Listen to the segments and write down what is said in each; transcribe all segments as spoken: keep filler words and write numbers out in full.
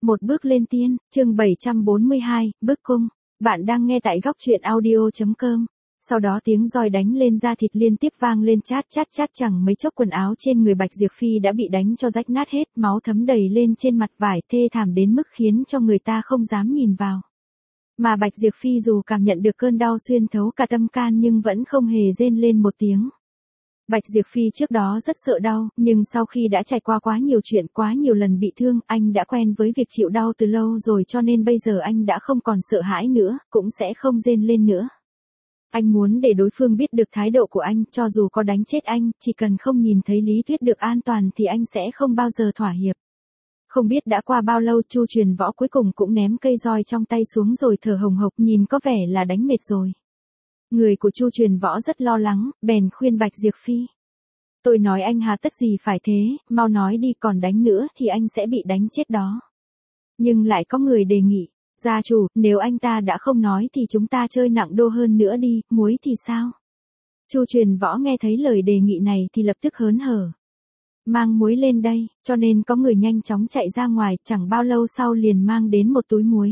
Một bước lên tiên, chương bảy trăm bốn mươi hai, bức cung. Bạn đang nghe tại góc truyện audio chấm com. Sau đó tiếng roi đánh lên da thịt liên tiếp vang lên chát chát chát, chẳng mấy chốc quần áo trên người Bạch Diệp Phi đã bị đánh cho rách nát hết, máu thấm đầy lên trên mặt vải, thê thảm đến mức khiến cho người ta không dám nhìn vào. Mà Bạch Diệp Phi dù cảm nhận được cơn đau xuyên thấu cả tâm can nhưng vẫn không hề rên lên một tiếng. Bạch Diệp Phi trước đó rất sợ đau, nhưng sau khi đã trải qua quá nhiều chuyện, quá nhiều lần bị thương, anh đã quen với việc chịu đau từ lâu rồi, cho nên bây giờ anh đã không còn sợ hãi nữa, cũng sẽ không rên lên nữa. Anh muốn để đối phương biết được thái độ của anh, cho dù có đánh chết anh, chỉ cần không nhìn thấy Lý Tuyết được an toàn thì anh sẽ không bao giờ thỏa hiệp. Không biết đã qua bao lâu, Chu Truyền Võ cuối cùng cũng ném cây roi trong tay xuống rồi thở hồng hộc, nhìn có vẻ là đánh mệt rồi. Người của Chu Truyền Võ rất lo lắng, bèn khuyên Bạch Diệp Phi. Tôi nói anh hà tất gì phải thế, mau nói đi, còn đánh nữa thì anh sẽ bị đánh chết đó. Nhưng lại có người đề nghị, gia chủ, nếu anh ta đã không nói thì chúng ta chơi nặng đô hơn nữa đi, muối thì sao? Chu Truyền Võ nghe thấy lời đề nghị này thì lập tức hớn hở. Mang muối lên đây, cho nên có người nhanh chóng chạy ra ngoài, chẳng bao lâu sau liền mang đến một túi muối.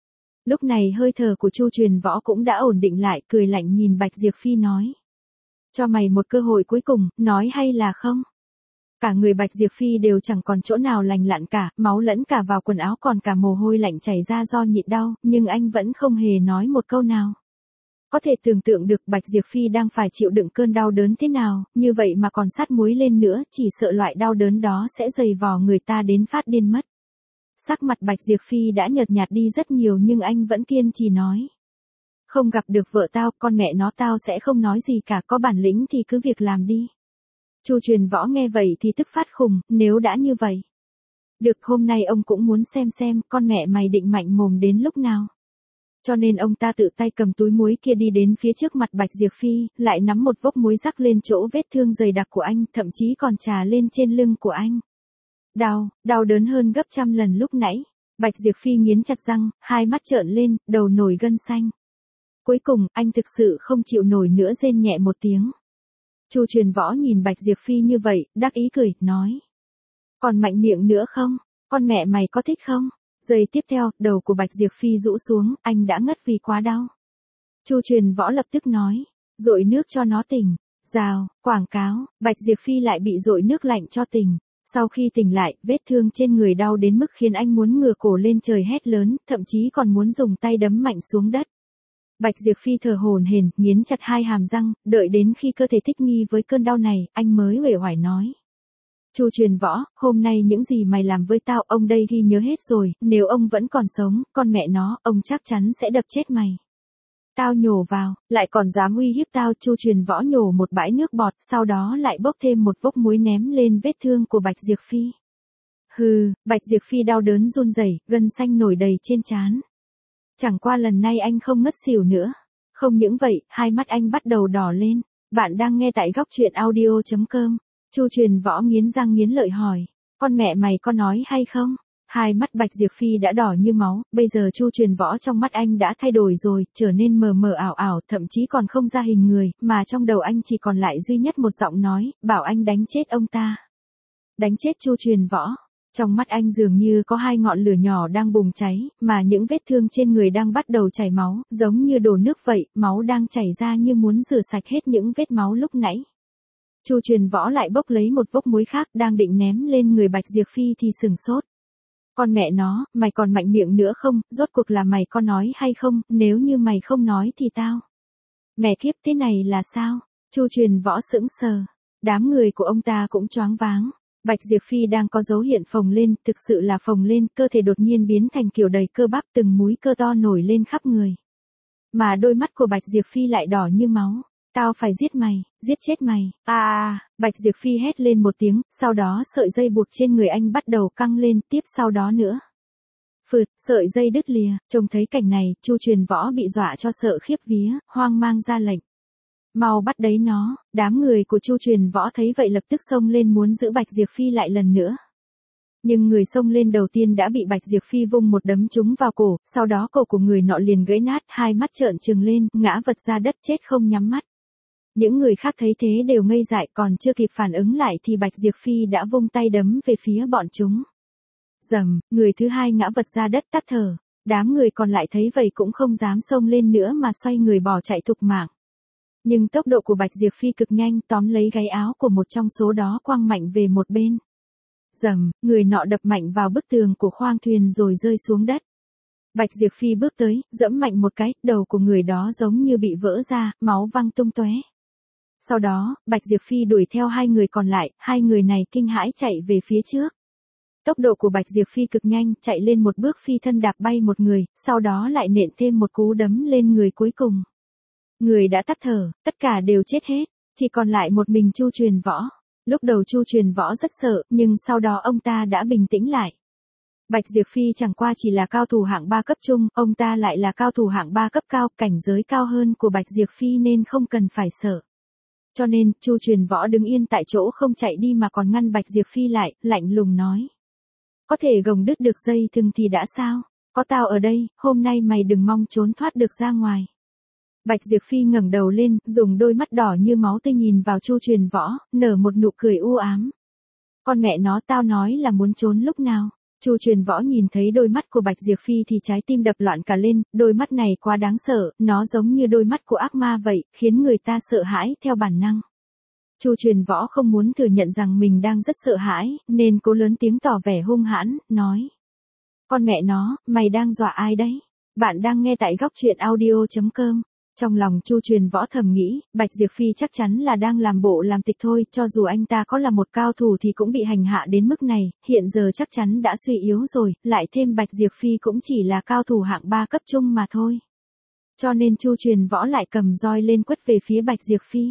Lúc này hơi thở của Chu Truyền Võ cũng đã ổn định lại, cười lạnh nhìn Bạch Diệp Phi nói. Cho mày một cơ hội cuối cùng, nói hay là không? Cả người Bạch Diệp Phi đều chẳng còn chỗ nào lành lặn cả, máu lẫn cả vào quần áo, còn cả mồ hôi lạnh chảy ra do nhịn đau, nhưng anh vẫn không hề nói một câu nào. Có thể tưởng tượng được Bạch Diệp Phi đang phải chịu đựng cơn đau đớn thế nào, như vậy mà còn sát muối lên nữa, chỉ sợ loại đau đớn đó sẽ dày vò người ta đến phát điên mất. Sắc mặt Bạch Diệp Phi đã nhợt nhạt đi rất nhiều nhưng anh vẫn kiên trì nói. Không gặp được vợ tao, con mẹ nó tao sẽ không nói gì cả, có bản lĩnh thì cứ việc làm đi. Chu Truyền Võ nghe vậy thì tức phát khùng, nếu đã như vậy. Được, hôm nay ông cũng muốn xem xem con mẹ mày định mạnh mồm đến lúc nào. Cho nên ông ta tự tay cầm túi muối kia đi đến phía trước mặt Bạch Diệp Phi, lại nắm một vốc muối rắc lên chỗ vết thương dày đặc của anh, thậm chí còn trà lên trên lưng của anh. Đau, đau đớn hơn gấp trăm lần lúc nãy. Bạch Diệp Phi nghiến chặt răng, hai mắt trợn lên, đầu nổi gân xanh. Cuối cùng, anh thực sự không chịu nổi nữa, rên nhẹ một tiếng. Chu Truyền Võ nhìn Bạch Diệp Phi như vậy, đắc ý cười, nói. Còn mạnh miệng nữa không? Con mẹ mày có thích không? Giây tiếp theo, đầu của Bạch Diệp Phi rũ xuống, anh đã ngất vì quá đau. Chu Truyền Võ lập tức nói. Dội nước cho nó tỉnh. Rào, quảng cáo, Bạch Diệp Phi lại bị dội nước lạnh cho tỉnh. Sau khi tỉnh lại, vết thương trên người đau đến mức khiến anh muốn ngửa cổ lên trời hét lớn, thậm chí còn muốn dùng tay đấm mạnh xuống đất. Bạch Diệp Phi thở hổn hển, nghiến chặt hai hàm răng, đợi đến khi cơ thể thích nghi với cơn đau này, anh mới uể oải nói. Chu Truyền Võ, hôm nay những gì mày làm với tao, ông đây ghi nhớ hết rồi, nếu ông vẫn còn sống, con mẹ nó, ông chắc chắn sẽ đập chết mày. Tao nhổ vào, lại còn dám uy hiếp tao. Chu Truyền Võ nhổ một bãi nước bọt, sau đó lại bốc thêm một vốc muối ném lên vết thương của Bạch Diệp Phi. Hừ, Bạch Diệp Phi đau đớn run rẩy, gân xanh nổi đầy trên trán. Chẳng qua lần này anh không ngất xỉu nữa. Không những vậy, hai mắt anh bắt đầu đỏ lên. Bạn đang nghe tại góc truyện audio chấm com. Chu Truyền Võ nghiến răng nghiến lợi hỏi. Con mẹ mày có nói hay không? Hai mắt Bạch Diệp Phi đã đỏ như máu, bây giờ Chu Truyền Võ trong mắt anh đã thay đổi rồi, trở nên mờ mờ ảo ảo, thậm chí còn không ra hình người, mà trong đầu anh chỉ còn lại duy nhất một giọng nói, bảo anh đánh chết ông ta. Đánh chết Chu Truyền Võ. Trong mắt anh dường như có hai ngọn lửa nhỏ đang bùng cháy, mà những vết thương trên người đang bắt đầu chảy máu, giống như đổ nước vậy, máu đang chảy ra như muốn rửa sạch hết những vết máu lúc nãy. Chu Truyền Võ lại bốc lấy một vốc muối khác đang định ném lên người Bạch Diệp Phi thì sửng sốt. Con mẹ nó, mày còn mạnh miệng nữa không, rốt cuộc là mày có nói hay không, nếu như mày không nói thì tao. Mẹ kiếp, thế này là sao? Chu Truyền Võ sững sờ. Đám người của ông ta cũng choáng váng. Bạch Diệp Phi đang có dấu hiện phồng lên, thực sự là phồng lên, cơ thể đột nhiên biến thành kiểu đầy cơ bắp, từng múi cơ to nổi lên khắp người. Mà đôi mắt của Bạch Diệp Phi lại đỏ như máu. Tao phải giết mày, giết chết mày. À, à, Bạch Diệp Phi hét lên một tiếng, sau đó sợi dây buộc trên người anh bắt đầu căng lên, tiếp sau đó nữa. Phượt, sợi dây đứt lìa, trông thấy cảnh này, Chu Truyền Võ bị dọa cho sợ khiếp vía, hoang mang ra lệnh. Mau bắt đấy nó. Đám người của Chu Truyền Võ thấy vậy lập tức xông lên muốn giữ Bạch Diệp Phi lại lần nữa. Nhưng người xông lên đầu tiên đã bị Bạch Diệp Phi vung một đấm trúng vào cổ, sau đó cổ của người nọ liền gãy nát, hai mắt trợn trừng lên, ngã vật ra đất chết không nhắm mắt. Những người khác thấy thế đều ngây dại, còn chưa kịp phản ứng lại thì Bạch Diệp Phi đã vung tay đấm về phía bọn chúng. Rầm, người thứ hai ngã vật ra đất tắt thở. Đám người còn lại thấy vậy cũng không dám xông lên nữa mà xoay người bỏ chạy thục mạng. Nhưng tốc độ của Bạch Diệp Phi cực nhanh, tóm lấy gáy áo của một trong số đó quăng mạnh về một bên. Rầm, người nọ đập mạnh vào bức tường của khoang thuyền rồi rơi xuống đất. Bạch Diệp Phi bước tới, giẫm mạnh một cái, đầu của người đó giống như bị vỡ ra, máu văng tung tóe. Sau đó, Bạch Diệp Phi đuổi theo hai người còn lại, hai người này kinh hãi chạy về phía trước. Tốc độ của Bạch Diệp Phi cực nhanh, chạy lên một bước phi thân đạp bay một người, sau đó lại nện thêm một cú đấm lên người cuối cùng. Người đã tắt thở, tất cả đều chết hết, chỉ còn lại một mình Chu Truyền Võ. Lúc đầu Chu Truyền Võ rất sợ, nhưng sau đó ông ta đã bình tĩnh lại. Bạch Diệp Phi chẳng qua chỉ là cao thủ hạng ba cấp trung, ông ta lại là cao thủ hạng ba cấp cao, cảnh giới cao hơn của Bạch Diệp Phi nên không cần phải sợ. Cho nên, Chu Truyền Võ đứng yên tại chỗ không chạy đi mà còn ngăn Bạch Diệp Phi lại, lạnh lùng nói. Có thể gồng đứt được dây thừng thì đã sao? Có tao ở đây, hôm nay mày đừng mong trốn thoát được ra ngoài. Bạch Diệp Phi ngẩng đầu lên, dùng đôi mắt đỏ như máu tươi nhìn vào Chu Truyền Võ, nở một nụ cười u ám. Con mẹ nó, tao nói là muốn trốn lúc nào? Chu Truyền Võ nhìn thấy đôi mắt của Bạch Diệp Phi thì trái tim đập loạn cả lên, đôi mắt này quá đáng sợ, nó giống như đôi mắt của ác ma vậy, khiến người ta sợ hãi theo bản năng. Chu Truyền Võ không muốn thừa nhận rằng mình đang rất sợ hãi, nên cố lớn tiếng tỏ vẻ hung hãn, nói. Con mẹ nó, mày đang dọa ai đấy? Bạn đang nghe tại góc truyện audio chấm com. Trong lòng Chu Truyền Võ thầm nghĩ, Bạch Diệp Phi chắc chắn là đang làm bộ làm tịch thôi, cho dù anh ta có là một cao thủ thì cũng bị hành hạ đến mức này, hiện giờ chắc chắn đã suy yếu rồi, lại thêm Bạch Diệp Phi cũng chỉ là cao thủ hạng ba cấp trung mà thôi. Cho nên Chu Truyền Võ lại cầm roi lên quất về phía Bạch Diệp Phi.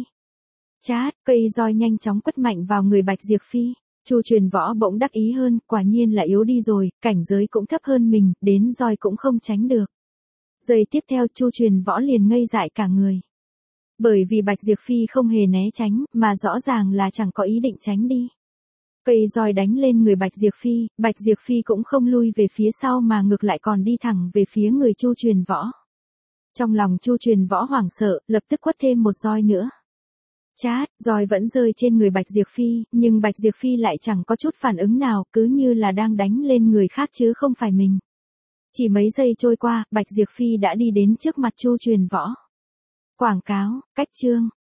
Chát, cây roi nhanh chóng quất mạnh vào người Bạch Diệp Phi. Chu Truyền Võ bỗng đắc ý hơn, quả nhiên là yếu đi rồi, cảnh giới cũng thấp hơn mình, đến roi cũng không tránh được. Giây tiếp theo Chu Truyền Võ liền ngây dại cả người. Bởi vì Bạch Diệp Phi không hề né tránh, mà rõ ràng là chẳng có ý định tránh đi. Cây roi đánh lên người Bạch Diệp Phi, Bạch Diệp Phi cũng không lui về phía sau mà ngược lại còn đi thẳng về phía người Chu Truyền Võ. Trong lòng Chu Truyền Võ hoảng sợ, lập tức quất thêm một roi nữa. Chát, roi vẫn rơi trên người Bạch Diệp Phi, nhưng Bạch Diệp Phi lại chẳng có chút phản ứng nào, cứ như là đang đánh lên người khác chứ không phải mình. Chỉ mấy giây trôi qua, Bạch Diệp Phi đã đi đến trước mặt Chu Truyền Võ. Quảng cáo, cách chương.